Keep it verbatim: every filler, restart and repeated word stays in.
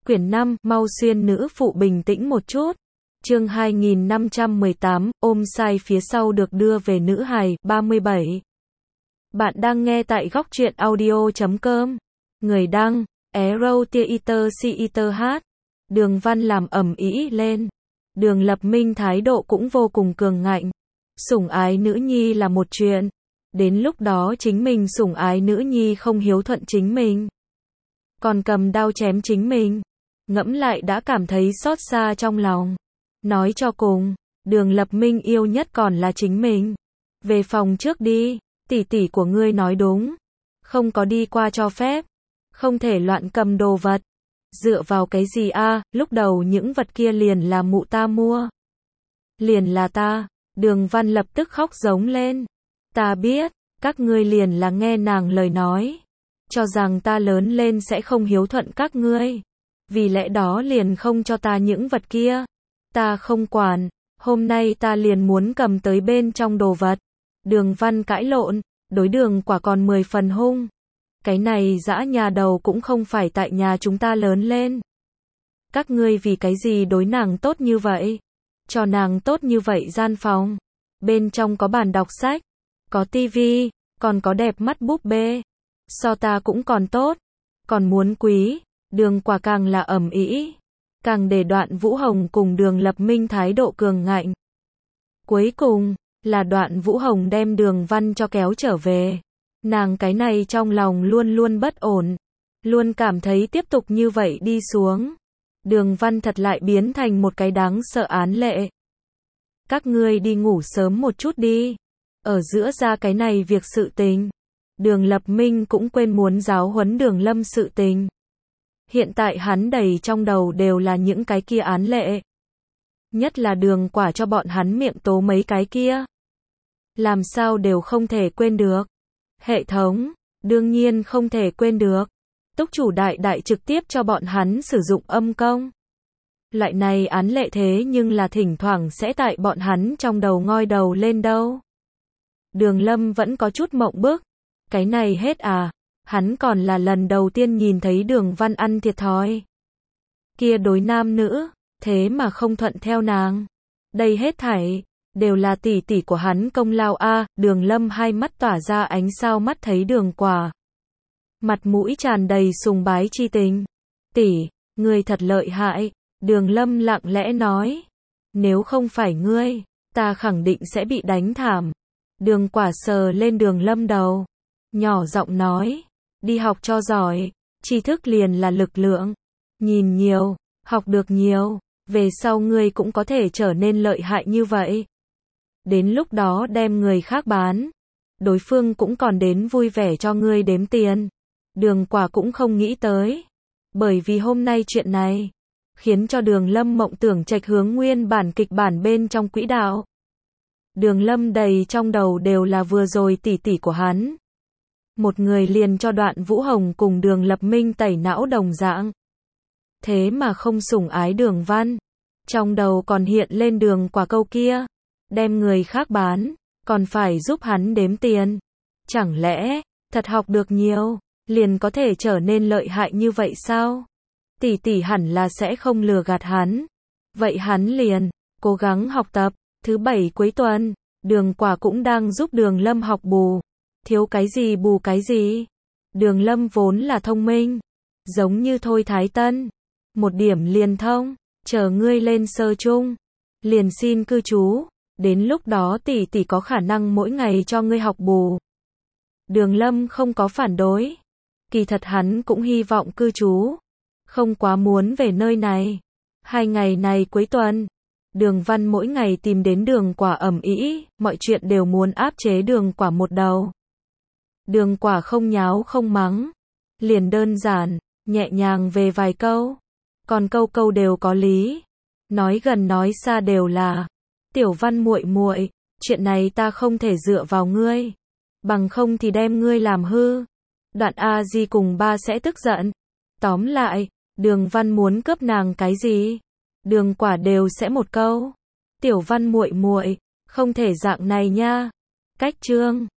Quyển năm, mau xuyên nữ phụ bình tĩnh một chút. Chương hai nghìn năm trăm mười tám, ôm sai phía sau được đưa về nữ hài, ba mươi bảy. Bạn đang nghe tại góc truyện audio chấm com. Người đăng, Arrow Theater Theater hát. Đường Văn làm ầm ĩ lên. Đường Lập Minh thái độ cũng vô cùng cường ngạnh. Sủng ái nữ nhi là một chuyện. Đến lúc đó chính mình sủng ái nữ nhi không hiếu thuận chính mình. Còn cầm đao chém chính mình. Ngẫm lại đã cảm thấy xót xa trong lòng. Nói cho cùng, Đường Lập Minh yêu nhất còn là chính mình. Về phòng trước đi, tỷ tỷ của ngươi nói đúng. Không có đi qua cho phép. Không thể loạn cầm đồ vật. Dựa vào cái gì a? Lúc đầu những vật kia liền là mụ ta mua. Liền là ta. Đường Văn lập tức khóc giống lên. Ta biết, các ngươi liền là nghe nàng lời nói. Cho rằng ta lớn lên sẽ không hiếu thuận các ngươi. Vì lẽ đó liền không cho ta những vật kia. Ta không quản, hôm nay ta liền muốn cầm tới bên trong đồ vật. Đường Văn cãi lộn, đối Đường Quả còn mười phần hung. Cái này dã nhà đầu cũng không phải tại nhà chúng ta lớn lên. Các ngươi vì cái gì đối nàng tốt như vậy? Cho nàng tốt như vậy gian phòng. Bên trong có bàn đọc sách, có tivi, còn có đẹp mắt búp bê. So ta cũng còn tốt, còn muốn quý. Đường Quả càng là ầm ĩ, càng để Đoạn Vũ Hồng cùng Đường Lập Minh thái độ cường ngạnh. Cuối cùng, là Đoạn Vũ Hồng đem Đường Văn cho kéo trở về. Nàng cái này trong lòng luôn luôn bất ổn, luôn cảm thấy tiếp tục như vậy đi xuống, Đường Văn thật lại biến thành một cái đáng sợ án lệ. Các ngươi đi ngủ sớm một chút đi. Ở giữa ra cái này việc sự tình, Đường Lập Minh cũng quên muốn giáo huấn Đường Lâm sự tình. Hiện tại hắn đầy trong đầu đều là những cái kia án lệ. Nhất là Đường Quả cho bọn hắn miệng tố mấy cái kia. Làm sao đều không thể quên được. Hệ thống, đương nhiên không thể quên được. Túc chủ đại đại trực tiếp cho bọn hắn sử dụng âm công. Loại này án lệ thế nhưng là thỉnh thoảng sẽ tại bọn hắn trong đầu ngoi đầu lên đâu. Đường Lâm vẫn có chút mộng bức. Cái này hết à? Hắn còn là lần đầu tiên nhìn thấy Đường Văn ăn thiệt thòi. Kia đối nam nữ, thế mà không thuận theo nàng. Đây hết thảy, đều là tỷ tỷ của hắn công lao a. Đường Lâm hai mắt tỏa ra ánh sao mắt thấy Đường Quả. Mặt mũi tràn đầy sùng bái chi tình. Tỷ, ngươi thật lợi hại. Đường Lâm lặng lẽ nói. Nếu không phải ngươi, ta khẳng định sẽ bị đánh thảm. Đường Quả sờ lên Đường Lâm đầu. Nhỏ giọng nói. Đi học cho giỏi, tri thức liền là lực lượng. Nhìn nhiều, học được nhiều, về sau ngươi cũng có thể trở nên lợi hại như vậy. Đến lúc đó đem người khác bán, đối phương cũng còn đến vui vẻ cho ngươi đếm tiền. Đường Quả cũng không nghĩ tới. Bởi vì hôm nay chuyện này, khiến cho Đường Lâm mộng tưởng trạch hướng nguyên bản kịch bản bên trong quỹ đạo. Đường Lâm đầy trong đầu đều là vừa rồi tỷ tỷ của hắn. Một người liền cho Đoạn Vũ Hồng cùng Đường Lập Minh tẩy não đồng dạng. Thế mà không sủng ái Đường Văn. Trong đầu còn hiện lên Đường Quả câu kia. Đem người khác bán, còn phải giúp hắn đếm tiền. Chẳng lẽ, thật học được nhiều, liền có thể trở nên lợi hại như vậy sao? Tỷ tỷ hẳn là sẽ không lừa gạt hắn. Vậy hắn liền, cố gắng học tập. Thứ bảy cuối tuần, Đường Quả cũng đang giúp Đường Lâm học bù. Thiếu cái gì bù cái gì. Đường Lâm vốn là thông minh. Giống như Thôi Thái Tân. Một điểm liền thông. Chờ ngươi lên sơ chung. Liền xin cư trú. Đến lúc đó tỷ tỷ có khả năng mỗi ngày cho ngươi học bù. Đường Lâm không có phản đối. Kỳ thật hắn cũng hy vọng cư trú. Không quá muốn về nơi này. Hai ngày này cuối tuần. Đường Văn mỗi ngày tìm đến Đường Quả ầm ĩ, mọi chuyện đều muốn áp chế Đường Quả một đầu. Đường Quả không nháo không mắng, liền đơn giản, nhẹ nhàng về vài câu, còn câu câu đều có lý, nói gần nói xa đều là, Tiểu Văn muội muội, chuyện này ta không thể dựa vào ngươi, bằng không thì đem ngươi làm hư. Đoạn A Di cùng ba sẽ tức giận. Tóm lại, Đường Văn muốn cướp nàng cái gì, Đường Quả đều sẽ một câu, Tiểu Văn muội muội, không thể dạng này nha. Cách chương